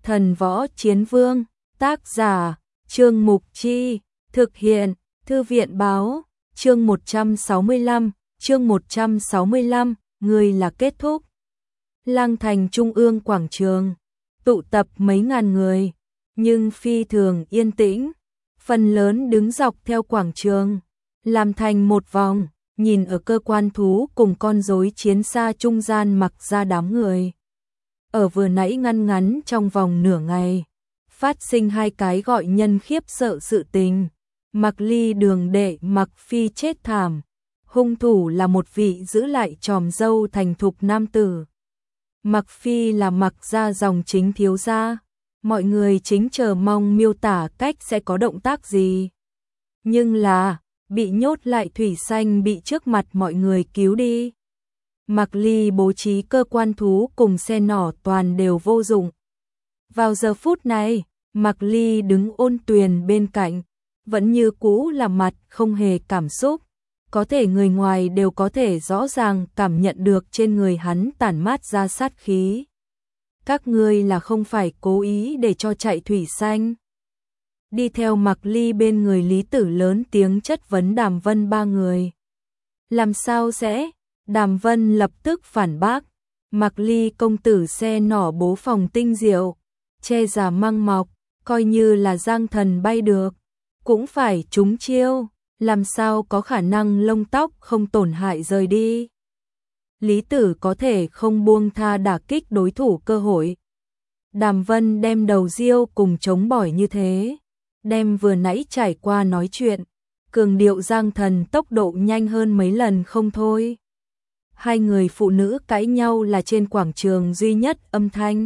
Thần Võ Chiến Vương, tác giả, Trương Mục Chi, thực hiện, Thư viện Báo, chương 165, người là kết thúc. Lăng Thành Trung ương quảng trường, tụ tập mấy ngàn người, nhưng phi thường yên tĩnh, phần lớn đứng dọc theo quảng trường, làm thành một vòng, nhìn ở cơ quan thú cùng con rối chiến xa trung gian mặc ra đám người. Ở vừa nãy ngăn ngắn trong vòng nửa ngày, phát sinh hai cái gọi nhân khiếp sợ sự tình. Mạc Ly đường đệ Mạc Phi chết thảm, hung thủ là một vị giữ lại tròm dâu thành thục nam tử. Mạc Phi là Mạc gia dòng chính thiếu gia, mọi người chính chờ mong miêu tả cách sẽ có động tác gì. Nhưng là, bị nhốt lại thủy xanh bị trước mặt mọi người cứu đi. Mạc Ly bố trí cơ quan thú cùng xe nỏ toàn đều vô dụng. Vào giờ phút này, Mạc Ly đứng ôn tuyền bên cạnh, vẫn như cũ là mặt không hề cảm xúc, có thể người ngoài đều có thể rõ ràng cảm nhận được trên người hắn tản mát ra sát khí. Các ngươi là không phải cố ý để cho chạy thủy xanh. Đi theo Mạc Ly bên người Lý Tử lớn tiếng chất vấn Đàm Vân ba người. Làm sao sẽ? Đàm Vân lập tức phản bác. Mạc Ly công tử xe nỏ bố phòng tinh diệu, che giả mang mọc, coi như là giang thần bay được, cũng phải trúng chiêu, làm sao có khả năng lông tóc không tổn hại rời đi. Lý Tử có thể không buông tha đả kích đối thủ cơ hội. Đàm Vân đem đầu riêu cùng chống bỏi như thế, đem vừa nãy trải qua nói chuyện, cường điệu giang thần tốc độ nhanh hơn mấy lần không thôi. Hai người phụ nữ cãi nhau là trên quảng trường duy nhất âm thanh.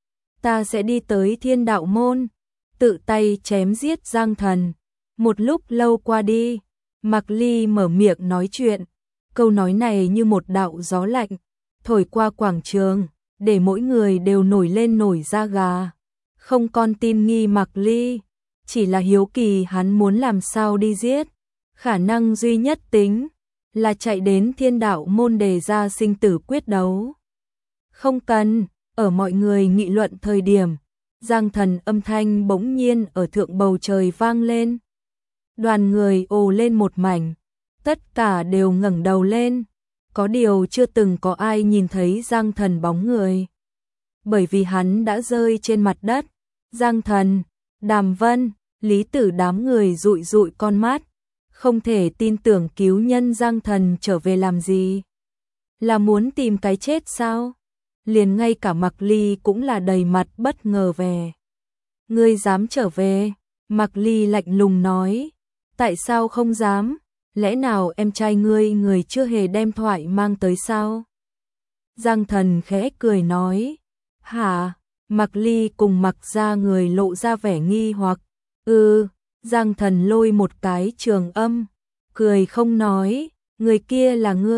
Ta sẽ đi tới Thiên Đạo Môn, tự tay chém giết giang thần. Một lúc lâu qua đi, Mạc Ly mở miệng nói chuyện, câu nói này như một đạo gió lạnh, thổi qua quảng trường, để mỗi người đều nổi lên nổi da gà. Không con tin nghi Mạc Ly, chỉ là hiếu kỳ hắn muốn làm sao đi giết. Khả năng duy nhất tính là chạy đến Thiên Đạo Môn đề ra sinh tử quyết đấu. Không cần, ở mọi người nghị luận thời điểm, giang thần âm thanh bỗng nhiên ở thượng bầu trời vang lên. Đoàn người ồ lên một mảnh, tất cả đều ngẩng đầu lên, có điều chưa từng có ai nhìn thấy giang thần bóng người. Bởi vì hắn đã rơi trên mặt đất. Giang thần, Đàm Vân, Lý Tử đám người dụi dụi con mắt, không thể tin tưởng cứu nhân giang thần trở về làm gì. Là muốn tìm cái chết sao? Liền ngay cả Mạc Ly cũng là đầy mặt bất ngờ về. Ngươi dám trở về? Mạc Ly lạnh lùng nói. Tại sao không dám? Lẽ nào em trai ngươi người chưa hề đem thoại mang tới sao? Giang thần khẽ cười nói. Hả? Mạc Ly cùng Mạc gia người lộ ra vẻ nghi hoặc. Giang thần lôi một cái trường âm, cười không nói. Người kia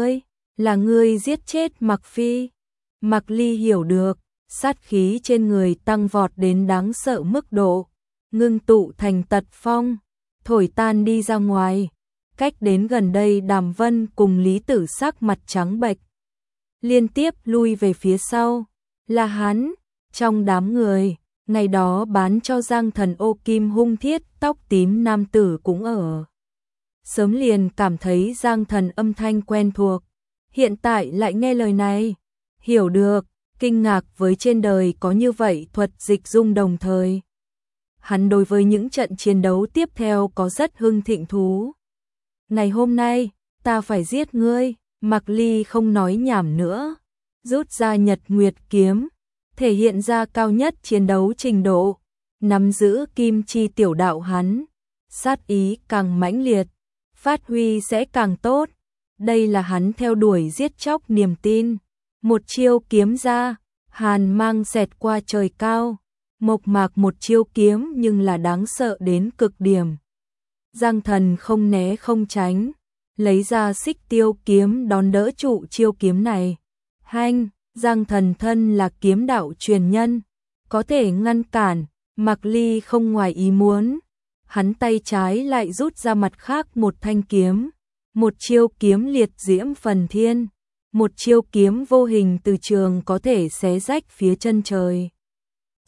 là ngươi giết chết Mạc Phi. Mạc Ly hiểu được, sát khí trên người tăng vọt đến đáng sợ mức độ, ngưng tụ thành tật phong, thổi tan đi ra ngoài. Cách đến gần đây Đàm Vân cùng Lý Tử sắc mặt trắng bệch, liên tiếp lui về phía sau. Là hắn, trong đám người, ngày đó bán cho giang thần ô kim hung thiết tóc tím nam tử cũng ở. Sớm liền cảm thấy giang thần âm thanh quen thuộc, hiện tại lại nghe lời này, hiểu được, kinh ngạc với trên đời có như vậy thuật dịch dung đồng thời. Hắn đối với những trận chiến đấu tiếp theo có rất hưng thịnh thú. Ngày hôm nay, ta phải giết ngươi. Mạc Ly không nói nhảm nữa, rút ra Nhật Nguyệt kiếm, thể hiện ra cao nhất chiến đấu trình độ, nắm giữ kim chi tiểu đạo hắn, sát ý càng mãnh liệt, phát huy sẽ càng tốt. Đây là hắn theo đuổi giết chóc niềm tin. Một chiêu kiếm ra, hàn mang xẹt qua trời cao, mộc mạc một chiêu kiếm nhưng là đáng sợ đến cực điểm. Giang thần không né không tránh, lấy ra xích tiêu kiếm đón đỡ trụ chiêu kiếm này. Hanh, giang thần thân là kiếm đạo truyền nhân, có thể ngăn cản. Mạc Ly không ngoài ý muốn, hắn tay trái lại rút ra mặt khác một thanh kiếm, một chiêu kiếm liệt diễm phần thiên, một chiêu kiếm vô hình từ trường có thể xé rách phía chân trời.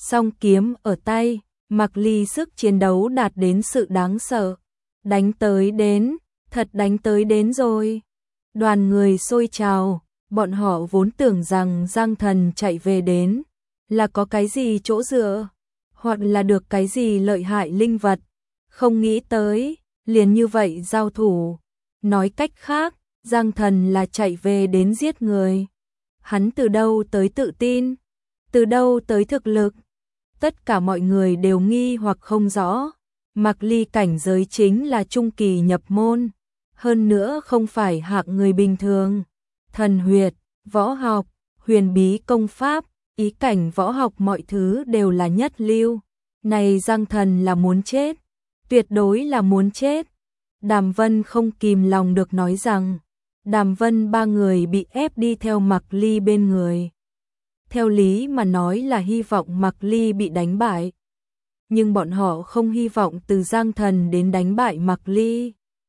song kiếm ở tay, Mạc Ly sức chiến đấu đạt đến sự đáng sợ. Đánh tới đến, thật đánh tới đến rồi. Đoàn người xôi trào, bọn họ vốn tưởng rằng Giang Thần chạy về đến là có cái gì chỗ dựa, hoặc là được cái gì lợi hại linh vật, không nghĩ tới, liền như vậy giao thủ. Nói cách khác, Giang Thần là chạy về đến giết người. Hắn từ đâu tới tự tin, từ đâu tới thực lực? Tất cả mọi người đều nghi hoặc không rõ. Mạc Ly cảnh giới chính là trung kỳ nhập môn, hơn nữa không phải hạng người bình thường. Thần huyệt, võ học, huyền bí công pháp, ý cảnh võ học mọi thứ đều là nhất lưu. Này Giang Thần là muốn chết, tuyệt đối là muốn chết. Đàm Vân không kìm lòng được nói rằng, Đàm Vân ba người bị ép đi theo Mạc Ly bên người. Theo lý mà nói là hy vọng Mạc Ly bị đánh bại. Nhưng bọn họ không hy vọng từ Giang Thần đến đánh bại Mạc Ly.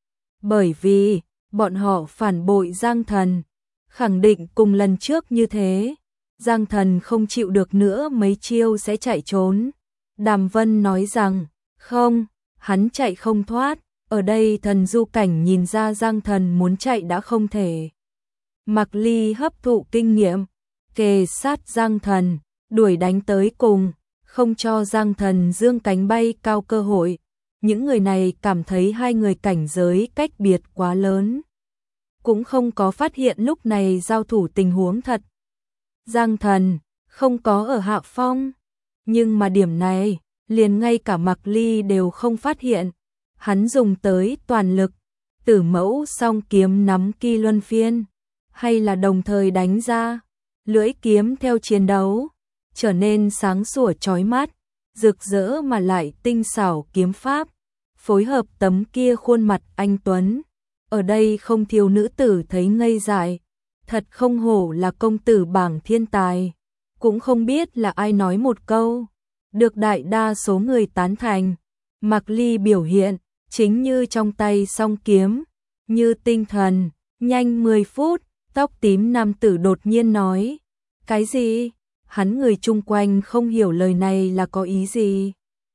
Bởi vì, bọn họ phản bội Giang Thần, khẳng định cùng lần trước như thế. Giang Thần không chịu được nữa mấy chiêu sẽ chạy trốn. Đàm Vân nói rằng, không, hắn chạy không thoát. Ở đây thần du cảnh nhìn ra Giang Thần muốn chạy đã không thể. Mạc Ly hấp thụ kinh nghiệm, kề sát Giang Thần, đuổi đánh tới cùng, không cho Giang Thần dương cánh bay cao cơ hội. Những người này cảm thấy hai người cảnh giới cách biệt quá lớn, cũng không có phát hiện lúc này giao thủ tình huống thật. Giang Thần không có ở hạ phong, nhưng mà điểm này liền ngay cả Mạc Ly đều không phát hiện. Hắn dùng tới toàn lực, Tử Mẫu song kiếm nắm Kỳ Luân Phiên, hay là đồng thời đánh ra, lưỡi kiếm theo chiến đấu, trở nên sáng sủa chói mắt, rực rỡ mà lại tinh xảo kiếm pháp, phối hợp tấm kia khuôn mặt anh tuấn. Ở đây không thiếu nữ tử thấy ngây dại, thật không hổ là công tử bảng thiên tài, cũng không biết là ai nói một câu, được đại đa số người tán thành. Mạc Ly biểu hiện chính như trong tay song kiếm, như tinh thần. Nhanh 10 phút, tóc tím nam tử đột nhiên nói, cái gì? Hắn người chung quanh không hiểu lời này là có ý gì.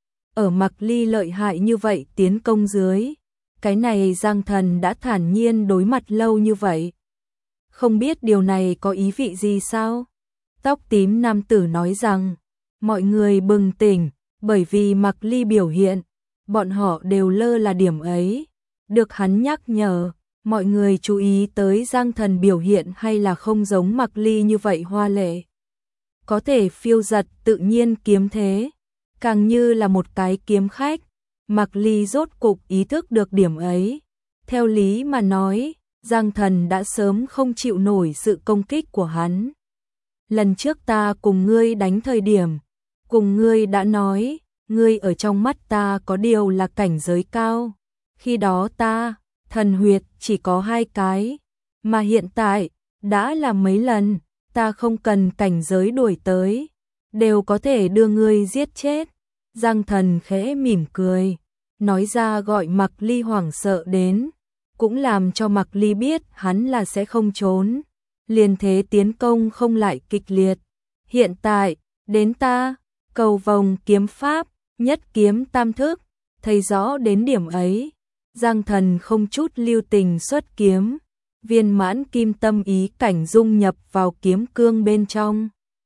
Ở Mạc Ly lợi hại như vậy tiến công dưới, cái này Giang Thần đã thản nhiên đối mặt lâu như vậy, không biết điều này có ý vị gì sao? Tóc tím nam tử nói rằng, mọi người bừng tỉnh, bởi vì Mạc Ly biểu hiện, bọn họ đều lơ là điểm ấy. Được hắn nhắc nhở, mọi người chú ý tới Giang Thần biểu hiện hay là không giống Mạc Ly như vậy hoa lệ. Có thể phiêu giật tự nhiên kiếm thế, càng như là một cái kiếm khách. Mạc Ly rốt cục ý thức được điểm ấy. Theo lý mà nói, Giang Thần đã sớm không chịu nổi sự công kích của hắn. Lần trước ta cùng ngươi đánh thời điểm, cùng ngươi đã nói, ngươi ở trong mắt ta có điều là cảnh giới cao. Khi đó ta, thần huyệt chỉ có 2 cái, mà hiện tại, đã là mấy lần, ta không cần cảnh giới đuổi tới, đều có thể đưa ngươi giết chết. Giang Thần khẽ mỉm cười, nói ra gọi Mạc Ly hoảng sợ đến, cũng làm cho Mạc Ly biết hắn là sẽ không trốn, liền thế tiến công không lại kịch liệt. Hiện tại, đến ta, cầu vồng kiếm pháp, nhất kiếm tam thức, thấy rõ đến điểm ấy, Giang Thần không chút lưu tình xuất kiếm, viên mãn kim tâm ý cảnh dung nhập vào kiếm cương bên trong,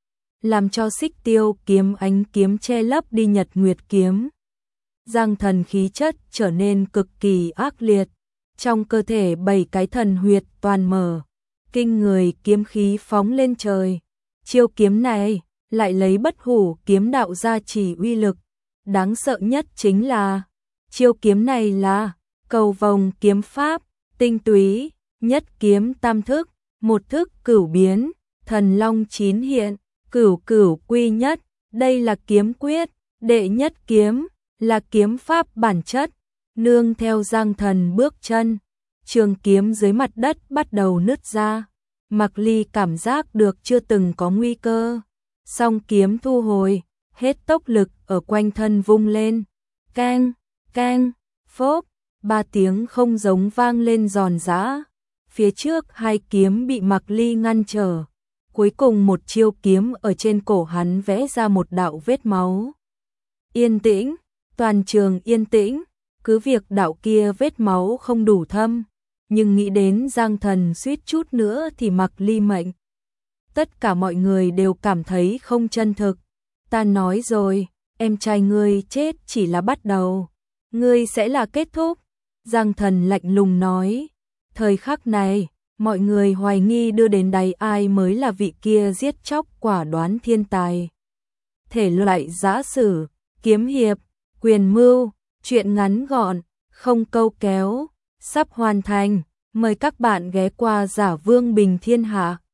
làm cho Xích Tiêu kiếm ánh kiếm che lấp đi Nhật Nguyệt kiếm. Giang Thần khí chất trở nên cực kỳ ác liệt, trong cơ thể 7 cái thần huyệt toàn mở, kinh người kiếm khí phóng lên trời. Chiêu kiếm này lại lấy bất hủ kiếm đạo gia trì uy lực, đáng sợ nhất chính là chiêu kiếm này là cầu vồng kiếm pháp, tinh túy, nhất kiếm tam thức, một thức cửu biến, thần long 9 hiện, cửu cửu quy nhất, đây là kiếm quyết, đệ nhất kiếm, là kiếm pháp bản chất. Nương theo Giang Thần bước chân, trường kiếm dưới mặt đất bắt đầu nứt ra. Mạc Ly cảm giác được chưa từng có nguy cơ, song kiếm thu hồi, hết tốc lực ở quanh thân vung lên, keng, keng, phốp, 3 tiếng không giống vang lên giòn giã. Phía trước 2 kiếm bị Mạc Ly ngăn trở, Cuối cùng một chiêu kiếm ở trên cổ hắn vẽ ra một đạo vết máu. Yên tĩnh, toàn trường yên tĩnh, cứ việc đạo kia vết máu không đủ thâm, nhưng nghĩ đến Giang Thần suýt chút nữa thì mặc ly mệnh. Tất cả mọi người đều cảm thấy không chân thực. Ta nói rồi, em trai ngươi chết chỉ là bắt đầu, ngươi sẽ là kết thúc. Giang Thần lạnh lùng nói. Thời khắc này, mọi người hoài nghi đưa đến đáy ai mới là vị kia giết chóc quả đoán thiên tài. Thể loại giã sử, kiếm hiệp, quyền mưu, truyện ngắn gọn, không câu kéo, sắp hoàn thành. Mời các bạn ghé qua Giả Vương Bình Thiên Hạ.